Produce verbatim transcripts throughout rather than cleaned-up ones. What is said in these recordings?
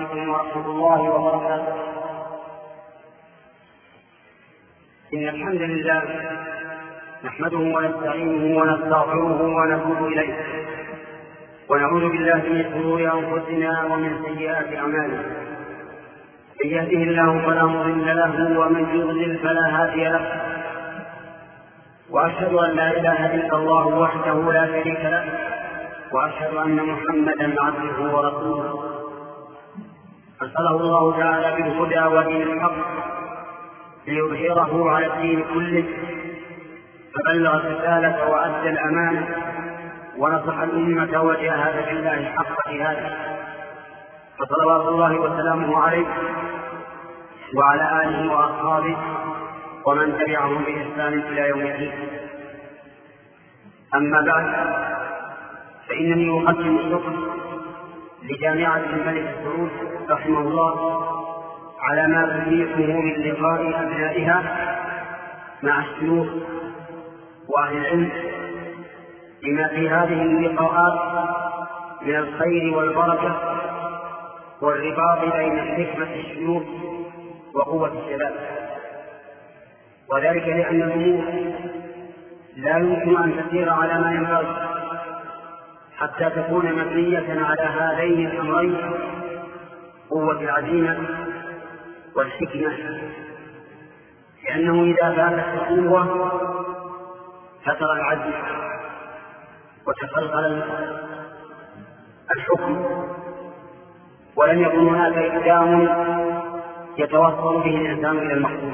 عليكم ورحمة الله وبركاته. إن الحمد لله نحمده ونستعينه ونستغفره ونتوب إليه، ونعوذ بالله من شرور أنفسنا ومن سيئات أعمالنا. من يهده الله فلا مضل له ومن يضلل فلا هادي له، وأشهد أن لا إله إلا الله وحده لا شريك له، وأشهد أن محمدا عبده ورسوله أرسله الله تعالى بالهدى ودين الحق ليظهره على الدين كله، فبلغ الرسالة وأدى الأمانة ونصح الأمة وجاهد في الله حق جهاده، فصلوات الله وسلامه عليه وعلى آله وأصحابه ومن تبعهم بإحسان إلى يوم الدين. أما بعد، فإنني أقدم الشكر لجامعة الملك سعود رحمه الله على ما تتيحه من لقاء أبنائها مع الشيوخ وأهل العلم، لما في هذه اللقاءات من الخير والبركة والرباط بين حكمة الشيوخ وقوة الشباب، وذلك لأن الأمور لا يمكن أن تسير على ما ينبغي حتى تكون مبنية على هذين الأمرين: قوة العزيمة والحكمة، لأنه إذا فاتت القوة فترى العزم وتخلخل الحكم، ولم يكن هناك إقدام يتوصل به الإنسان إلى المقصود.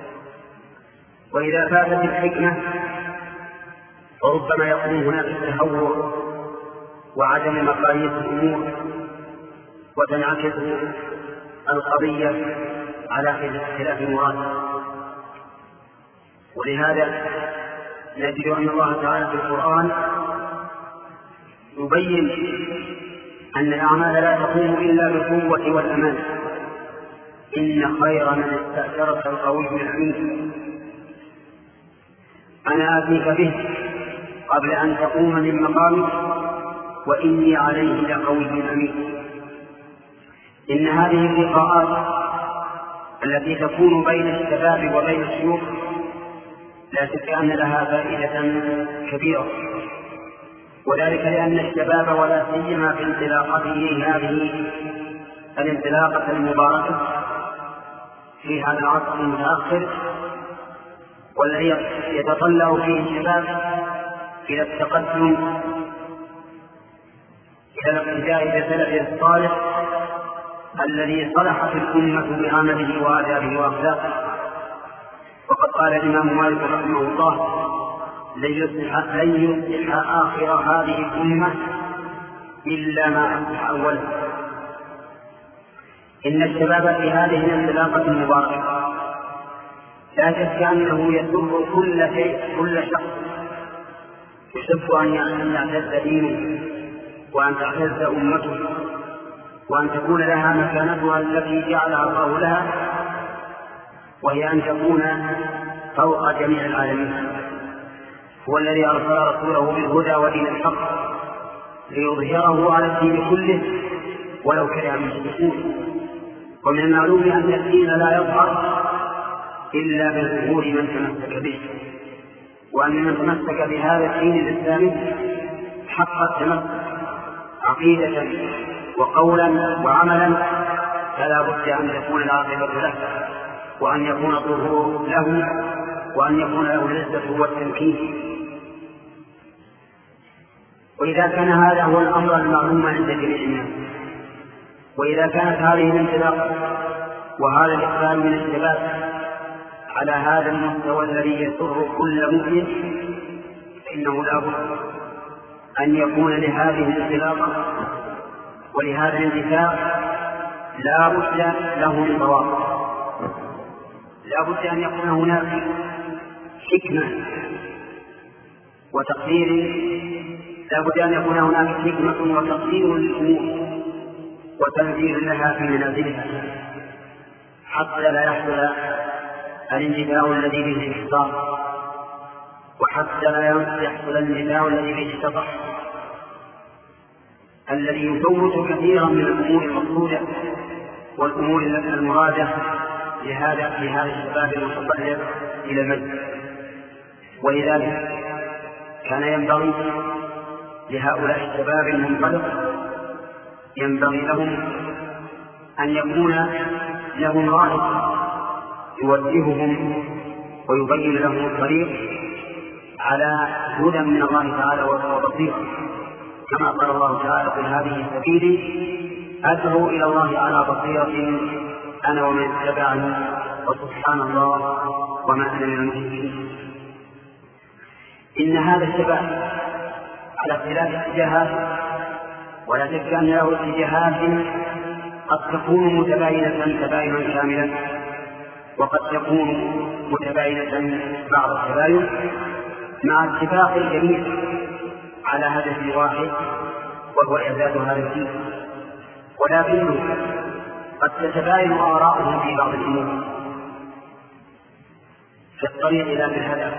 وإذا فاتت الحكمة فربما يكون هناك تهور وعدم مقاييس الأمور، وتنعكس القضية على خلاف المراد. ولهذا نجد أن الله تعالى في القرآن يبين أن الأعمال لا تقوم إلا بالقوة والأمان. إن خير من استأثرك القوي الأمين، أنا آتيك به قبل أن تقوم من مقامك وإني عليه لقوي أمين. إن هذه اللقاءات التي تكون بين الشباب وبين الشيوخ لا شك أن لها فائدة كبيرة، وذلك لأن الشباب ولا سيما في انطلاقته هذه الانطلاقة المباركة في هذا العصر المتأخر، والذي يتطلع فيه الشباب إلى التقدم إلى الاقتداء بسلفه الصالح الذي صلحت الأمة بعمله وآدابه وأخلاقه. وقد قال الإمام مالك رحمه الله: لن يصلح لن يصلح آخر هذه الأمة إلا ما أصلح أولها. إن الشباب في هذه الانطلاقة المباركة لا شك أنه يسر كل شيء كل شخص يحب أن يعتز دينه وأن تعتز أمته وأن تكون لها مكانتها التي جعلها الله لها، وهي أن تكون فوق جميع العالمين. هو الذي أرسل رسوله بالهدى ودين الحق ليظهره على الدين كله ولو كره المشركون. ومن المعلوم أن الدين لا يظهر إلا بالظهور من تمسك به، وأن من تمسك بهذا الدين الإسلامي حق التمسك عقيدة وقولا وعملا فلا بد أن تكون العاقبة له، وأن يكون الظهور له، وأن يكون له العزة والتمكين. وإذا كان هذا هو الأمر المعلوم عند جميع الناس، وإذا كانت هذه الانطلاقة وهذا الإقبال من الشباب على هذا المستوى الذي يسر كل مؤمن، فإنه لا بد أن يكون لهذه الانطلاقة ولهذا الانتفاع لا بد له من ضوابط. لا بد أن يكون هناك حكمة وتقدير، لا بد أن يكون هناك حكمة وتقدير للأمور وتنزيل لها في منازلها، حتى لا يحصل الانتفاع الذي به الإحصار، وحتى لا يحصل الانتفاع الذي به الشطح، الذي يفوت كثيرا من الأمور المقصودة والأمور المرادة لهذا في هذا الشباب المتطلب إلى المجد. ولذلك كان ينبغي لهؤلاء الشباب المنطلق ينبغي لهم أن يكون لهم رائد يوجههم ويبين لهم الطريق على هدى من الله تعالى وبصيرة، كما قال الله تعالى: قل هذه سبيلي أدعو إلى الله على بصيرة أنا ومن اتبعني وسبحان الله وما أنا من المشركين. إن هذا الشباب على اختلاف اتجاهات، ولا شك أن له اتجاهات قد تكون متباينة تباينا كاملا، وقد تكون متباينة بعض التباين، مع اتفاق الجميع على هدف واحد وهو إعداد هذا الدين. ولكنه قد تتباين آراءهم في بعض الأمور في الطريق إلى الهدف،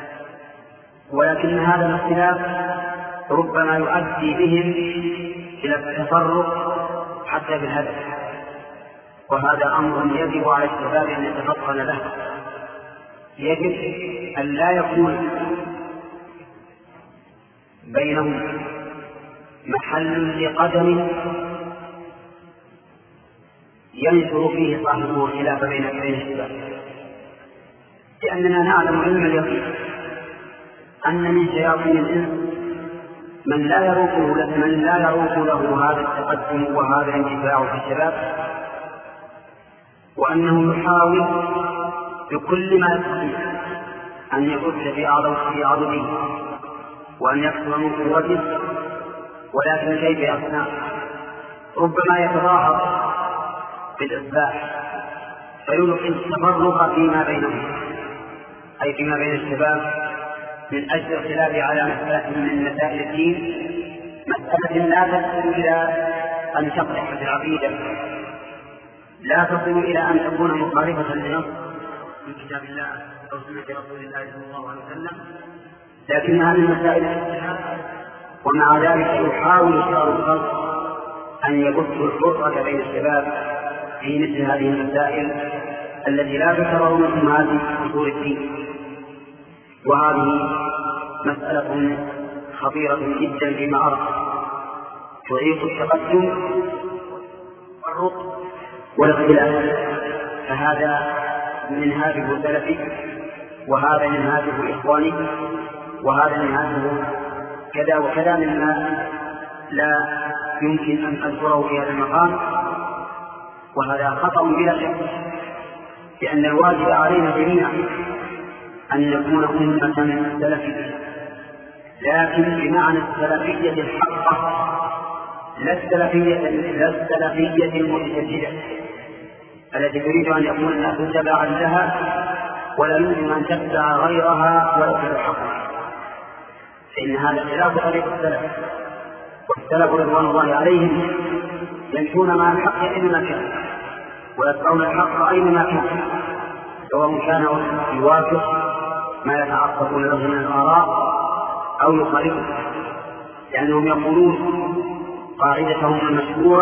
ولكن هذا الاختلاف ربما يؤدي بهم إلى التفرق حتى بالهدف، وهذا أمر يجب على الشباب أن يتفطن له. يجب أن لا يكون بينهم محل لقدم ينشر فيه صاحبه الخلاف بين الشباب، لأننا نعلم علم اليقين أن من شياطين الإنس من لا يروق له من لا يروق له هذا التقدم وهذا الانتفاع في الشباب، وأنه يحاول بكل ما يستطيع أن يبث في عضده وأن يكثر من قوته، ولكن كيف يصنع؟ ربما يتظاهر بالإصلاح فيلقي التفرق فيما بينهم، أي فيما بين الشباب، من أجل الخلاف على مسألة من مسائل الدين، مسألة لا تصل إلى أن تقدح في العقيدة، لا تصل إلى أن تكون مخالفة لنص في كتاب الله أو سنة رسول الله صلى الله عليه وسلم، لكنها من مسائل الاجتهاد. ومع ذلك يحاول شرار الخلق أن يبث الفرقة بين الشباب في مثل هذه المسائل التي لا تشرع من هذه أصول الدين. وهذه مسألة خطيرة جدا فيما أرى، تعيق التقدم والرق والاختلاف، فهذا منهاجه سلفي، وهذا منهاجه إخواني، وهذا منهاجه كذا وكذا، مما لا يمكن أن أذكره في هذا المقام، وهذا خطأ بلا شك، لأن الواجب علينا جميعا أن نكون أمة سلفية، لكن بمعنى السلفية الحقة، لا السلفية لا السلفية المتجددة التي تريد أن يكون الناس تبعا لها ولا يمكن أن تتبع غيرها ولا تلحقها، فإن هذا خلاف طريق السلف. والسلف رضوان الله عليهم يمشون مع الحق أينما كان، ويتبعون الحق أينما كان، سواء كان يوافق ما يتعصبون له من الآراء أو يخالفه، لأنهم يقولون قاعدتهم المشهورة: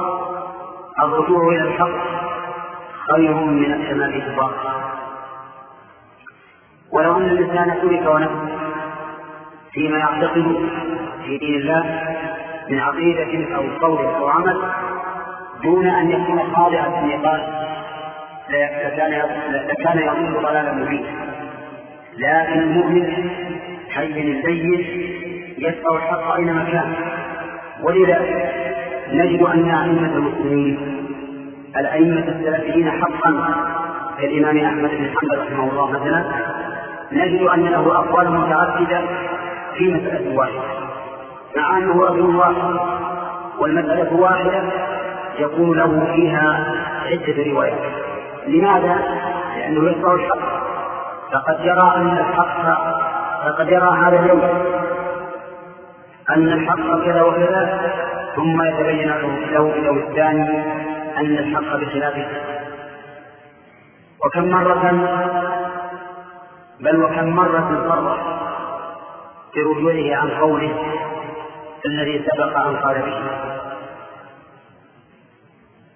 الرجوع إلى الحق خير من التمادي في الباطل. ولو أن الإنسان ترك ونفسه فيما يعتقد في دين الله من عقيدة أو قول أو عمل دون أن يكون خاضعا في النقاش لكان يضل ضلالا مبينا، لكن المؤمن حي البين يتبع الحق أينما كان. ولذا نجد أن أئمة المسلمين الأئمة السلفيين حقا كالإمام أحمد بن حنبل رحمه الله مثلا، نجد أن له أقوال متعددة في مسألة واحدة، مع أنه رجل واحد والمسألة واحدة يكون له فيها عدة روايات. لماذا؟ لأنه يتبع الحق، فقد يرى أن الحق فقد يرى هذا اليوم أن الحق كذا وكذا، ثم يتبين له له الثاني أن الحق بخلافه. وكم مرة بل وكم مرة صرح في رجوعه عن قوله الذي سبق أن قال به،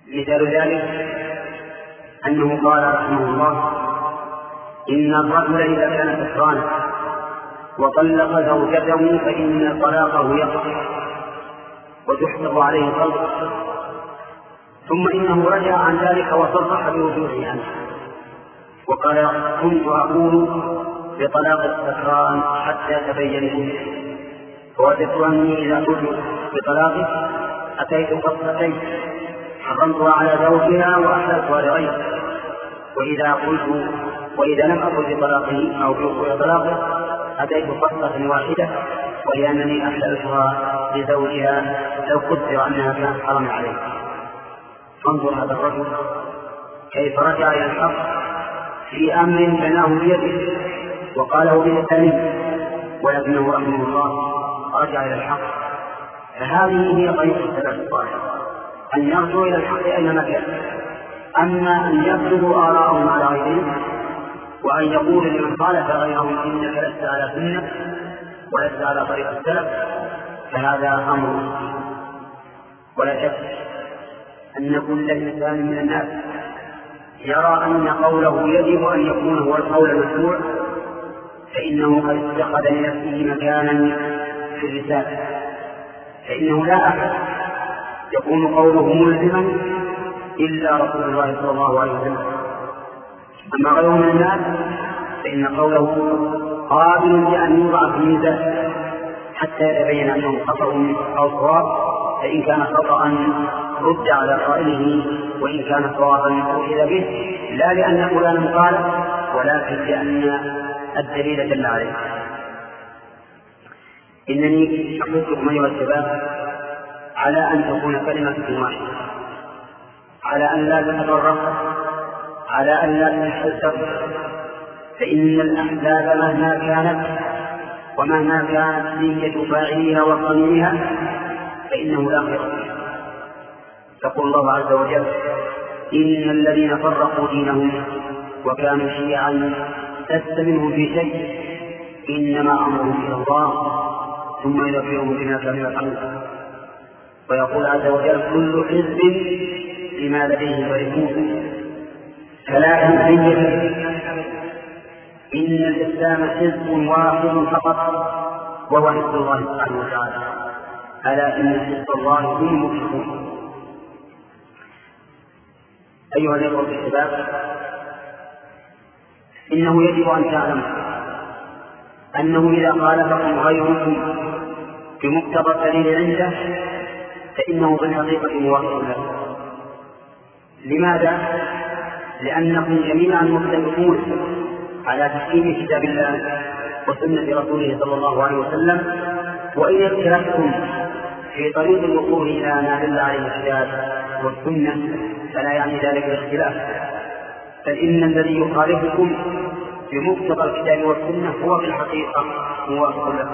مثال ذلك أنه قال رحمه الله: إن الرجل إذا كان سكرانا وطلق زوجته فإن طلاقه يقع وتحفظ عليه الخلق، ثم إنه رجع عن ذلك وصرح برجوعه عنه وقال: كنت أقول بطلاق السكران حتى تبين لي، فوجدت أني إذا قلت بطلاقه أتيت قصتين حرمتها على زوجها وأحللتها لغيره، وإذا قلت وإذا لم أقل بطلاقه أو بطلاقه أتيت قصة واحدة وهي أنني أحللتها لزوجها لو قدر أنها كانت حرام عليه. فانظر هذا الرجل كيف رجع إلى الحق في أمر بناه بيده وقاله بلسانه، ولكنه رحمه الله رجع إلى الحق. فهذه هي طريقة السلف الصالح، أن يرجعوا إلى الحق أينما كان. أما أن يفرضوا آراءهم على غيرهم وأن يقول لمن خالف غيرهم إنك لست على سنة ولست على طريق السلف، فهذا أمر. ولا شك أن كل إنسان من الناس يرى أن قوله يجب أن يكون هو القول المشروع، فإنه قد اتخذ لنفسه مكانا في الرسالة، فإنه لا أحد يكون قوله ملزما إلا رسول الله صلى الله عليه وسلم. أما غيره من الناس فإن قوله قابل لأن يوضع في ميزان حتى يتبين أنه خطأ أو صواب، فإن كان خطأ رد على قائله، وإن كان صوابا أخذ به، لا لأن فلانا قال ولكن لأن الدليل دل عليه. إنني أحثكم أيها الشباب على أن تكون كلمة واحدة، على أن لا تتفرق، على أن لا تحسب، فإن الأحزاب مهما كانت ومهما كانت نية فاعلها وصنيعها فإنه لا خير فيها. يقول الله عز وجل: إن الذين فرقوا دينهم وكانوا شيعا لست منهم في شيء إنما أمرهم إلى الله ثم ينبئهم بما كانوا يفعلون. ويقول عز وجل: كل حزب بما لديه فرحون فلا حزبية، إن الإسلام حزب واحد فقط وهو حزب الله سبحانه وتعالى، ألا إن حزب الله هم المفلحون. أيها الإخوة الشباب، إنه يجب أن تعلم أنه إذا خالفكم غيركم بمقتضى الدليل عنده فإنه بالحقيقة موافق له. لماذا؟ لأنكم جميعا متفقون على تحكيم كتاب الله وسنة رسوله صلى الله عليه وسلم، وإن اختلفتم في طريق الوصول إلى ما دل عليه الكتاب والسنة فلا يعني ذلك الاختلاف، بل إن الذي يخالفكم بمقتضى الكتاب والسنة هو في الحقيقة موافق له.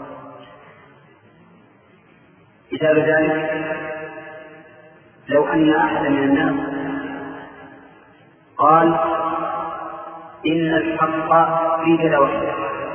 مثال ذلك لو أن أحدا من الناس قال إن الحق في كذا وكذا،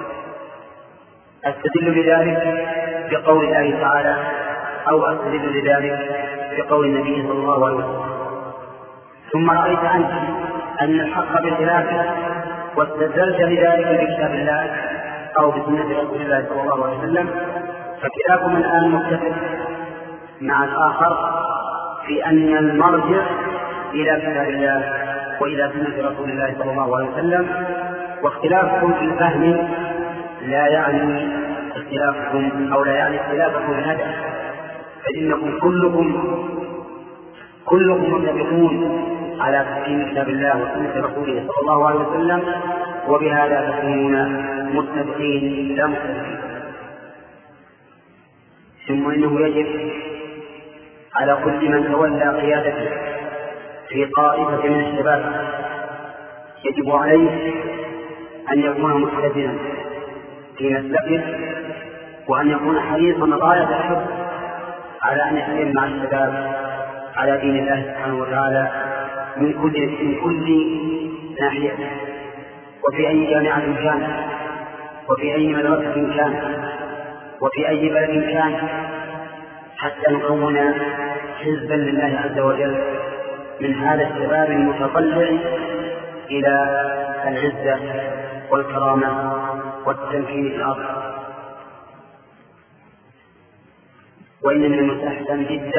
أستدل بذلك بقول الله تعالى أو أستدل بذلك بقول النبي صلى الله عليه وسلم، ثم رأيت أنت أن الحق بخلافه واستدلت بذلك بكتاب الله أو بسنة رسول الله صلى الله عليه وسلم، فكلاكم الآن متفق مع الآخر في أن المرجع إلى كتاب الله وإلى سنة رسول الله صلى الله عليه وسلم. واختلافكم في الفهم لا يعني اختلافكم أو لا يعني اختلافكم الهدف، فإنكم كلكم كلكم متفقون على تحكيم كتاب الله وسنة رسوله صلى الله عليه وسلم، وبهذا تكونون متفقين لا مختلفين. ثم إنه يجب على كل من تولى قيادته في طائفة من الشباب يجب عليه أن يكون متزنا في مسلكه، وأن يكون حريصا غاية الحرص على أن يسلم مع الشباب على دين الله سبحانه وتعالى من كل من كل ناحية، وفي أي جامعة كان، وفي أي مدرسة كان، وفي أي بلد كان، حتى نكون حزبا لله عز وجل من هذا الشباب المتطلع إلى العزة والكرامة والتمكين في الأرض. وإن من المستحسن جدا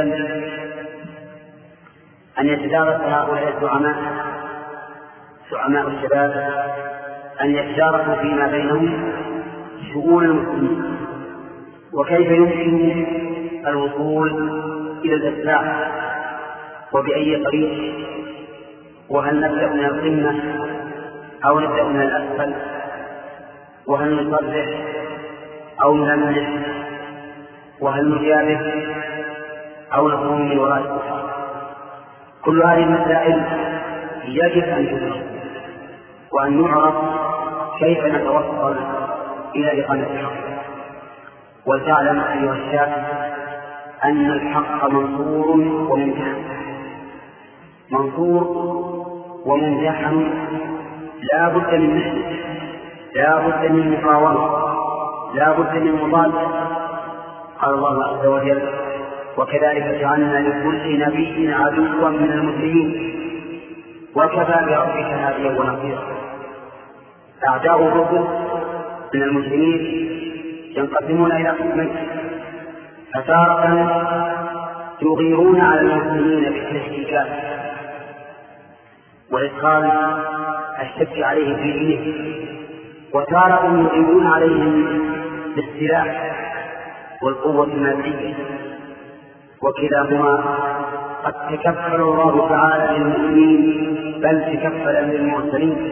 أن يتدارس هؤلاء الزعماء زعماء الشباب أن يتدارسوا فيما بينهم شؤون المسلمين، وكيف يمكن الوصول إلى الإصلاح وبأي طريق، وهل نبدأ من القمة أو نبدأ من الأسفل، وهل نصرح أو نلمح، وهل نجابه أو نقوم من وراء الكفار. كل هذه المسائل يجب أن تدرس وأن نعرف كيف نتوصل إلى إقامة الحق. ولتعلم أيها الشاب أن الحق منصور وممتحن، منصور وممتحن، لا بد من نحن، لا بد من مقاومة، لا بد من مضادة. قال الله عز وجل: وكذلك جعلنا لكل نبي عدوا من المسلمين وكفى بربك هاديا ونصيرا. أعداء الرسل من المسلمين ينقسمون إلى قسمين: فتارة يغيرون على المسلمين بالتشكيكات وإدخال الشك عليهم في دينه، وتارة يغيرون عليهم بالسلاح والقوة المادية، وكلاهما قد تكفل الله تعالى للمؤمنين بل تكفل للمرسلين.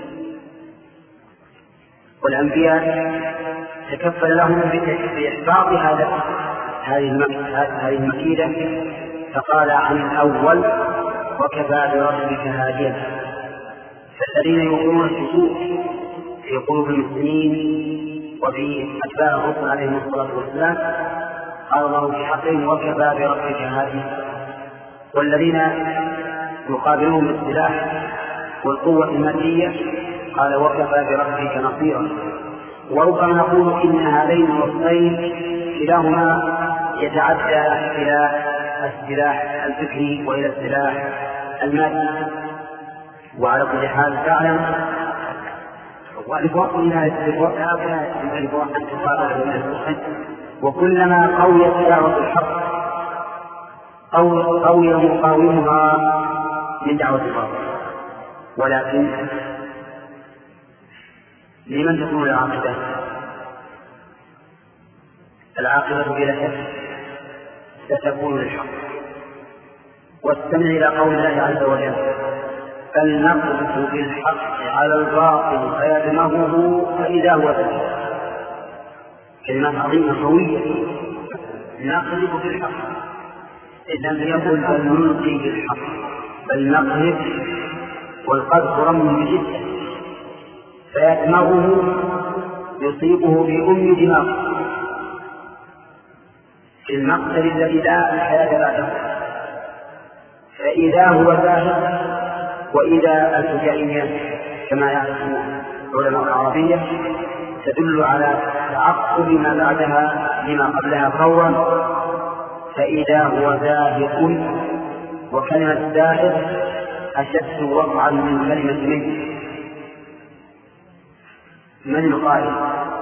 والأنبياء تكفل لهم بإحباط هذا هذه المكيدة، فقال عن الأول: وكفى بربك هاديا. فالذين يوقعون الشكوك في قلوب المسلمين وفي أتباع الرسل عليهم الصلاة والسلام قال الله في حقهم: وكفى بربك هاديا. والذين يقابلون بالسلاح والقوة المادية قال: وكفى بربك نصيرا. وربما نقول إن هذين الوصفين كلاهما يتعدى إلى السلاح الفكري وإلى السلاح المادي. وعلى كل حال تعلم وكلما قويت دعوة الحق قوي مقاومها من دعوة الباطل. ولكن لمن تكون العاقبة؟ العاقبة بلا شك ستكون للحق. واستمع إلى قول الله عز وجل: فلنقذف بالحق على الباطل فيدمغه فإذا هو زاهق. كلمات عظيمة قوية. نقذف بالحق، إذ لم يقل بل نلقي بالحق، بل نقذف، والقذف رمي جدا، فيدمغه يصيبه بأم دماغه في المقتل الذي لا الحياة بعده، فإذا هو زاهق. وإذا الفجائية كما يعرف علماء العربية تدل على تعقب ما بعدها لما قبلها فورا، فإذا هو زاهق. وكلمة زاهق أشد وقعا من كلمة منه. من القائل؟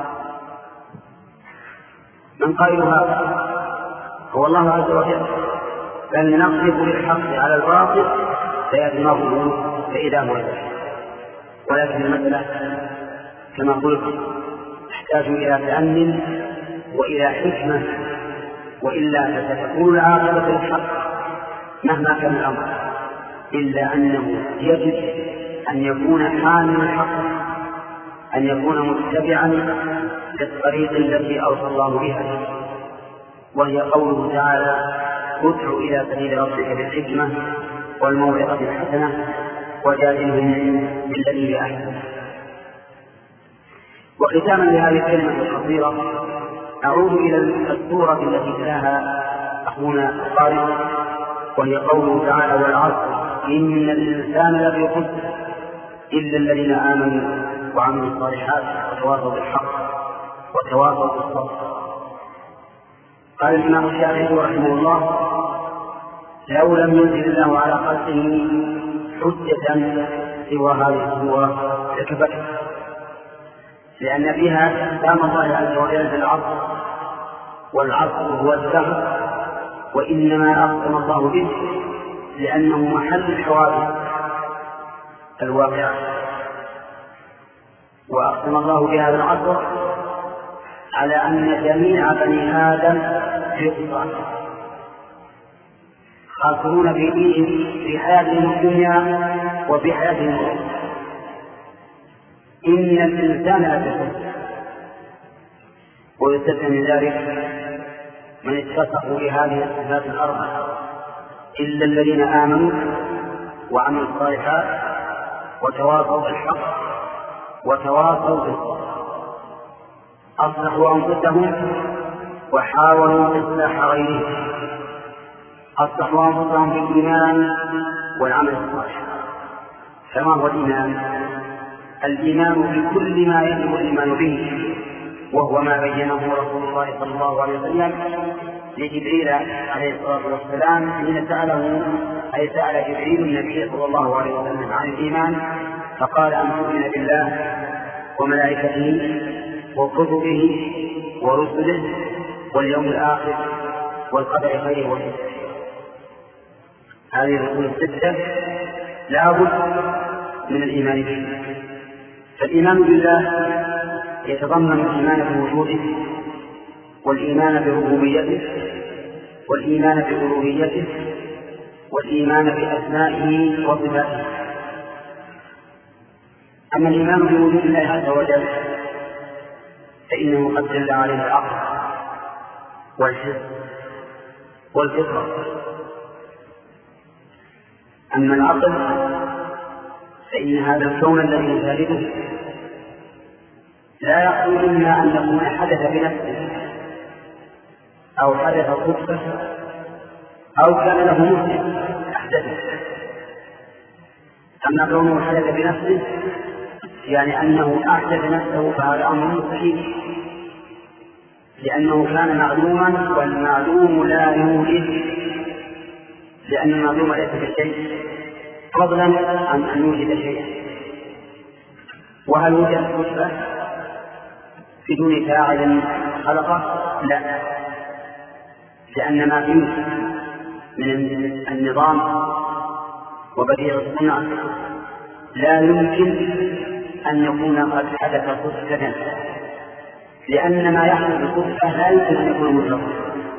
من قائلها هو الله عز وجل: بل نقذف بالحق على الباطل فيدمغه فإذا هو زاهق. ولكن المسألة كما قلت تحتاج إلى تأمل وإلى حكمة، وإلا فستكون العاقبة للحق مهما كان الأمر، إلا أنه يجب أن يكون حامل الحق، أن يكون متبعا للطريق التي أوصى الله بها، وهي قوله تعالى: ادع إلى سبيل ربك بالحكمة والموعظة الحسنة وجادلهم بالتي هي أحسن. وختاما لهذه الكلمة القصيرة أعود إلى السورة التي تلاها أخونا القارئ، وهي قوله تعالى: والعصر إن الإنسان لفي خسر إلا الذين آمنوا وعملوا الصالحات وتواصوا بالحق وتواصوا بالصبر. قال الإمام الشافعي رحمه الله: لو لم ينزل الله على خلقه حجة سوى هذه السورة لكفته، لأن فيها كلام الله عز وجل بالعصر، والعصر هو الدهر، وإنما أقسم الله به لأنه محل الحوادث الواقعة. وأقسم الله بهذا العصر على أن جميع بني آدم في خسران، خاسرون في دينهم في حياتهم الدنيا وفي حياتهم الأخرى. إن الإنسان لفي خسر، ويستثنى من ذلك من اتصفوا بهذه الصفات الأربعة إلا الذين آمنوا وعملوا الصالحات وتواصوا بالحق وتواصوا بالصبر، أصلحوا أنفسهم وحاولوا إصلاح غيرهم، أصلحوا أنفسهم بالإيمان والعمل الصالح. فما هو الإيمان؟ الإيمان بكل ما يجب الإيمان به، وهو ما بينه رسول الله صلى الله عليه وسلم لجبريل عليه الصلاة والسلام حين سأله، أي سأل جبريل النبي صلى الله عليه وسلم عن الإيمان، فقال أن تؤمن بالله وملائكته وكتبه ورسله واليوم الآخر والقدر خيره وشره. هذه الرسول الستة لا بد من الإيمان به. فالإيمان بالله يتضمن الإيمان بوجوده، والإيمان بربوبيته، والإيمان بألوهيته، والإيمان بأسمائه وصفاته. أما الإيمان بوجود الله عز وجل فإنه قد دل عليه العقل والحس والفطرة. أما العقل فإن هذا الكون الذي نشاهده لا يقول إلا أن يكون حدث بنفسه أو حدث صدفة أو كان له مسلم أحدثه. أما كونه حدث بنفسه يعني أنه أحدث نفسه فهذا أمر مستحيل، لأنه كان معلوما، والمعلوم لا يوجد، لأن المعلوم ليس بشيء فضلا عن أن يوجد شيئا. وهل وجد صدفة بدون فاعل خلقه؟ لا، لأن ما فيه من النظام وبديع الصنع لا يمكن أن يكون قد حدث صدفة، لأن ما يحدث صدفة لا يمكن أن يكون مطلقا.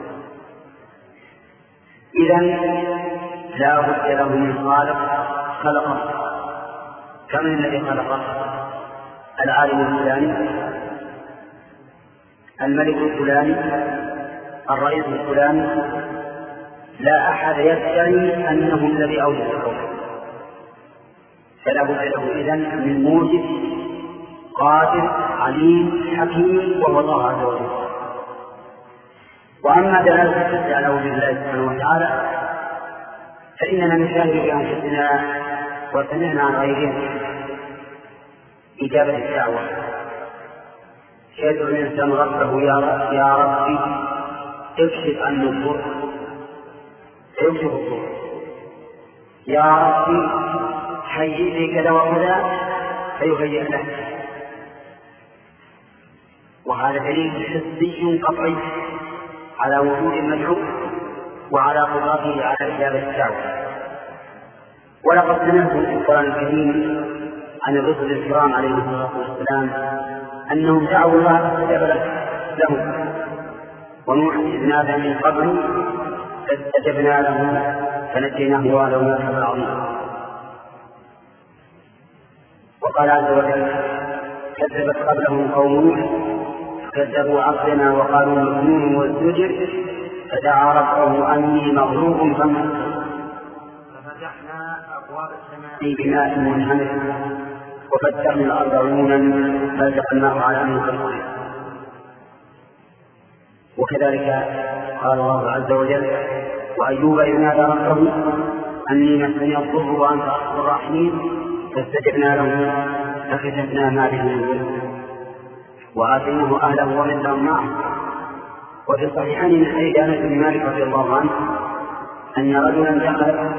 إذن لا بد له من خالق خلقه. كمن الذي خلقه؟ العالم الفلاني، الملك الفلاني، الرئيس الفلاني. لا أحد يدعي أنه الذي أوجد الكون، فلا بد له إذن من موجد قادر عليم حكيم وهو الله عز وجل. وأما دلالة الحج على وجود الله سبحانه وتعالى فإننا نشاهد بأنفسنا وسمعنا عن غيرهم إجابة الدعوة. يدعو الإنسان ربه يا رب يا ربي اكشف عن الضر، فيكشف الضر. يا ربي هيئ لي كذا وكذا فيهيئ له. وهذا دليل حسي قطعي على وجود المدعو وعلى قدرته على إجابة الدعوة. ولقد سمعت في القرآن الكريم عن الرسل الكرام عليهم الصلاة والسلام أنهم دعوا الله فاستجاب لهم، ونوح إذ نادى من قبل فاستجبنا له فنجيناه وأهله من العذاب العظيم. وقال عز وجل كذبت قبلهم قوم نوح كذبوا عبدنا وقالوا مجنون وازدجر فدعا ربه أني مغلوب فانتصر ففتحنا أبواب السماء بماء منهمر وفتحنا الأرض عيونا فالتقيناه على أمر قدير. وكذلك قال الله عز وجل وأيوب إذ نادى ربه أني مسني الضر وأنت أرحم الراحمين فاستجبنا له فكشفنا ما به من ضر وآتيناه أهله ومثلهم معه. وفي الصحيحين من حديث أنس بن مالك رضي الله عنه أن رجلا دخل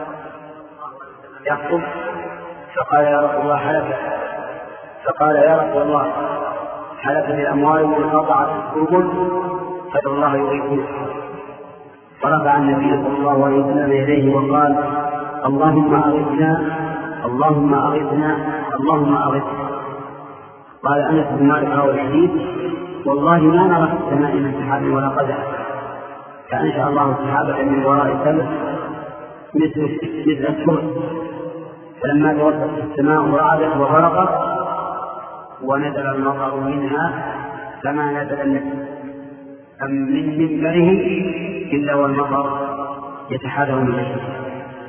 يخطب فقال يا رسول الله حلف فقال يا رسول الله حلفت الأموال وانقطعت السبل فادعوا الله يغيثنا. فرفع النبي صلى الله عليه وسلم يديه وقال اللهم أغثنا اللهم أغثنا اللهم أغثنا. قال أنس بن مالك رواه الحديث والله ما نرى في السماء من سحاب ولا قدر، فأنشأ الله السحابة من وراء السماء مثل مثل السرد، فلما توسطت السماء رعدت وغرقت ونزل المطر منها فما نزل من منبره إلا والمطر يتحاذر من الشمس.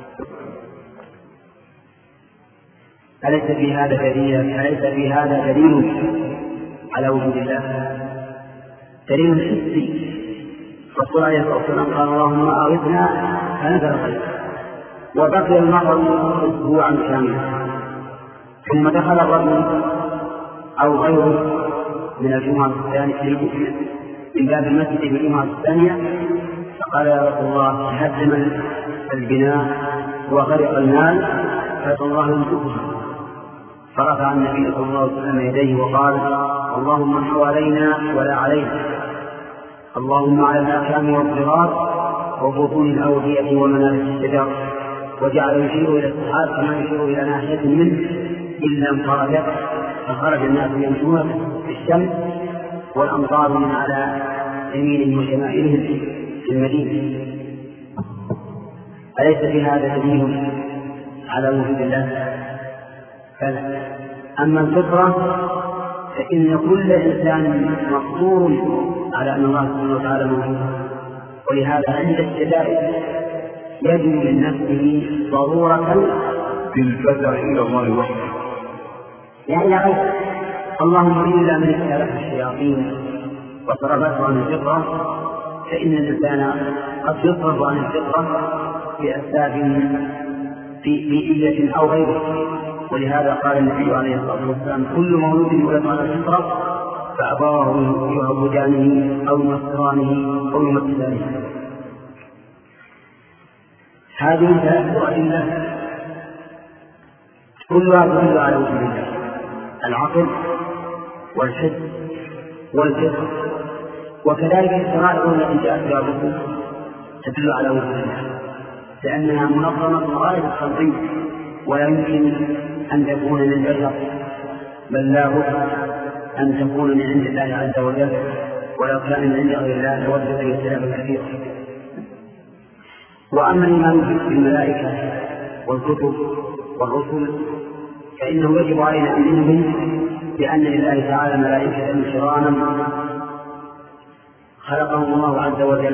أليس في هذا دليل أليس في هذا دليل على وجود الله؟ دليل حسي. الرسول عليه الصلاة والسلام قال اللهم أغثنا فنزل الغيث وبقي المطر أسبوعا كاملا، ثم دخل الرجل أو غيره من الجمعة الثانية من باب المسجد في الجمعة الثانية فقال يا رسول الله هدم البناء وغرق المال فادعوا الله ينجوها. فرفع النبي صلى الله عليه وسلم يديه وقال اللهم حوالينا ولا علينا، اللهم على الأكام والضراب وبطون الأودية ومنابت الشجر، وجعل يشير إلى السحاب كما يشير إلى ناحية منه إلا انفرجت فخرج الناس يمشون في الشمس والأمطار من على يمينهم وشمائلهم في المدينة. أليس في هذا دليل على وجود الله؟ كلا. أما الفطرة فإن كل إنسان مقدور على أن الله سبحانه وتعالى موجود، ولهذا عند الشدائد يجب من نفسه ضرورة بالفزع إلى الله وحده، يعني غير اللهم إلا من اجتلف الشياطين وصرفته عن الفطرة، فإن الإنسان قد يصرف عن الفطرة بأسباب في بيئية أو غيره. ولهذا قال النبي عليه الصلاة والسلام كل مولود يولد على الفطرة فأبواه يهودانه أو ينصرانه أو يمثلانه. هذه ثلاثة أدلة كلها تدل على وجود الله: العقل والحس والفطر، وكذلك الشرائع التي جاءت بها الرسل تدل على وجود الله، لأنها منظمة غاية الخلقية ولا يمكن أن تكون من البشر، بل لا بد أن تكون من عند الله عز وجل، ولو كان من عند غير الله لوجد فيه اختلافا كثيرا. وأما الإيمان بالملائكة والكتب والرسل فإنه يجب علينا أن نؤمن بأن لله تعالى ملائكة كراما خلقهم الله عز وجل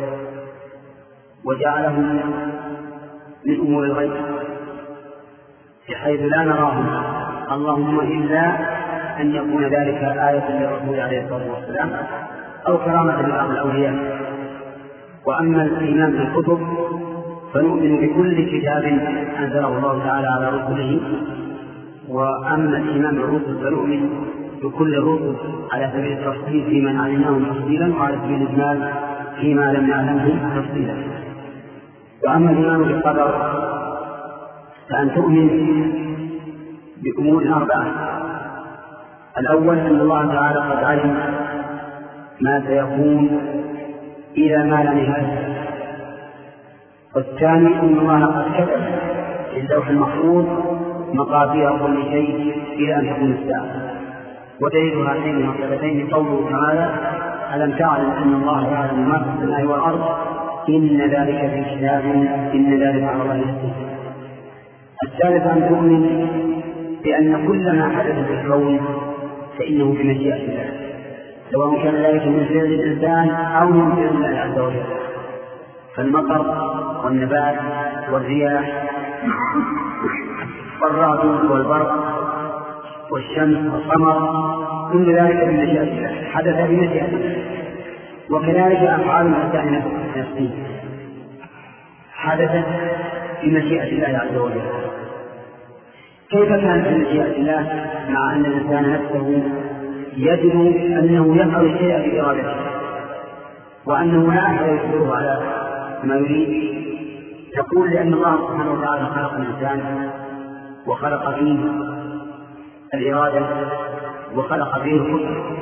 وجعلهم من أمور الغيب بحيث لا نراهم، اللهم إلا أن يكون ذلك آية للرسول عليه الصلاة والسلام أو كرامة لبعض الأولياء. وأما الإيمان بالكتب فنؤمن بكل كتاب أنزله الله تعالى على رسله، وأما الإيمان بالرسل فنؤمن بكل الرسل على سبيل التفصيل فيما علمناه تفصيلا، وعلى سبيل الإجمال فيما لم نعلمه تفصيلا. وأما الإيمان بالقدر فأن تؤمن بأمور أربعة: الأول أن الله تعالى قد علم ما سيكون إلى ما لا نهاية، والثاني أن الله قد كتب في اللوح المحفوظ مقادير كل شيء إلى أن تكون الساعة. ودليل هاتين المرتبتين قوله تعالى: ألم تعلم أن الله يعلم ما في السماء والأرض إن ذلك في كتاب إن ذلك على الله يسير. الثالث أن تؤمن بأن كل ما حدث في الكون فإنه بمشيئة الله، سواء كان ذلك من فعل الإنسان أو من فعل الله عز وجل، فالمطر والنبات والرياح والرعد والبرق والشمس والقمر كل ذلك بمشيئة الله، حدث بمشيئة الله. وكذلك أفعال الإنسان نفسه حدثت بمشيئة الله عز وجل. كيف كانت بمشيئة الله مع أن الإنسان نفسه يجد أنه يفعل الشيء بإرادته، وأنه لا أحد يقدره على ما يريد نقول لأن الله سبحانه وتعالى خلق الإنسان وخلق فيه الإرادة وخلق فيه القدرة،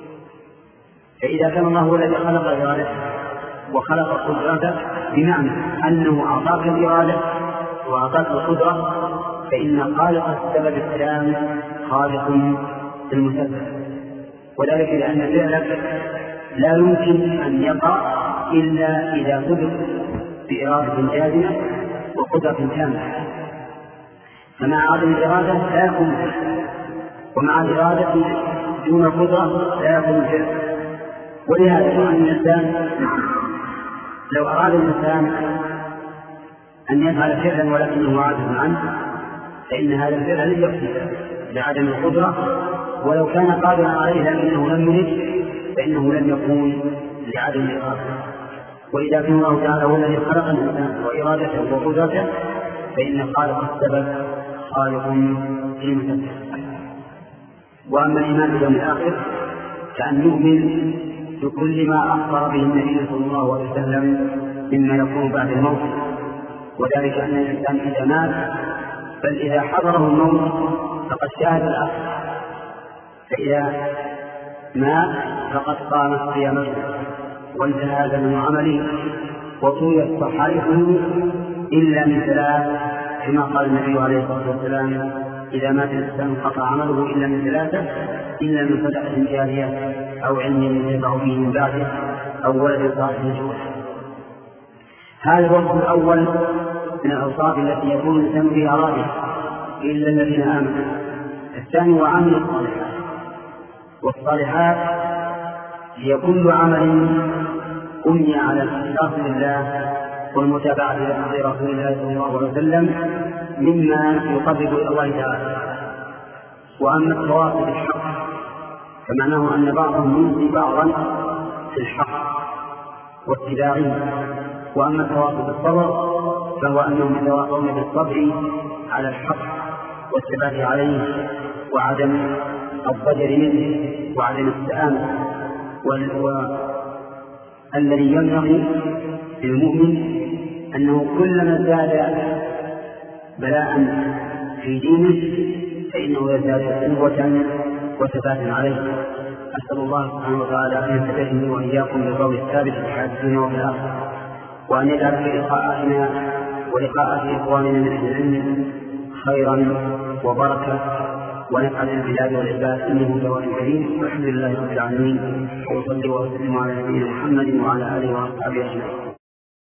فإذا كان الله هو الذي خلق الإرادة وخلق القدرة بمعنى أنه أعطاك الإرادة وأعطاك القدرة، فإن خالق السبب التام خالق المسبب، وذلك لأن فعلك لا يمكن أن يقع إلا إذا قدر بإرادة جازمة وقدرة كاملة، فمع عدم الإرادة لا يكون فعل، ومع الإرادة دون قدرة لا يكون فعل. ولهذا يكون الإنسان لو أراد الإنسان أن يفعل فعلا ولكنه عاجز عنه، فإن هذا الفعل لن يحدث لعدم القدرة، ولو كان قادرا عليه لكنه لم يرد فإنه لم يكون لعدم الإرادة. وإذا كان الله تعالى هو الذي خلق الإنسان وإرادته وقدرته، فإن خالق السبب خالق المسبب. وأما الإيمان باليوم الآخر كأن يؤمن بكل ما أخبر به النبي صلى الله عليه وسلم مما يكون بعد الموت، وذلك أن الإنسان إذا مات بل إذا حضره الموت فقد شاهد الآخر، فإذا مات فقد قامت قيامته وانتهى زمن عمله وطويت صحائفه إلا من ثلاث، كما قال النبي عليه الصلاة والسلام: إذا مات الإنسان انقطع عمله إلا من ثلاثة، إلا من صدقة جارية أو علم ينتفع به من بعده أو ولد صالح يدعو له. هذا الوصف الأول من الأوصاف التي يكون الإنسان بها راضيا إلا الذين آمنوا. الثاني وعمل الصالحات، والصالحات هي كل عمل بني على الإخلاص لله والمتابعة لرسول الله صلى الله عليه وسلم مما يقرب إلى الله تعالى. وأما التواصي بالحق فمعناه أن بعضهم ينسي بعضا في الحق واتباعه، وأما التواصي بالصبر فهو أنهم يتواصون بالصبر على الحق والثبات عليه وعدم الضجر منه وعدم الاستئانة. والذي ينبغي للمؤمن أنه كلما زاد بلاء في دينه فإنه يزداد قوة وثباتا عليه. أسأل الله سبحانه وتعالى أن يهديني وإياكم بالقول الثابت في الحياة الدنيا وفي الآخرة، وأن يجعل في لقاءاتنا ولقاءات إخواننا من أهل العلم خيرا وبركة ونفعل البلاد والعباد، إنه جواد كريم. والحمد لله رب العالمين، وصلي وسلم على نبينا محمد وعلى آله وأصحابه أجمعين.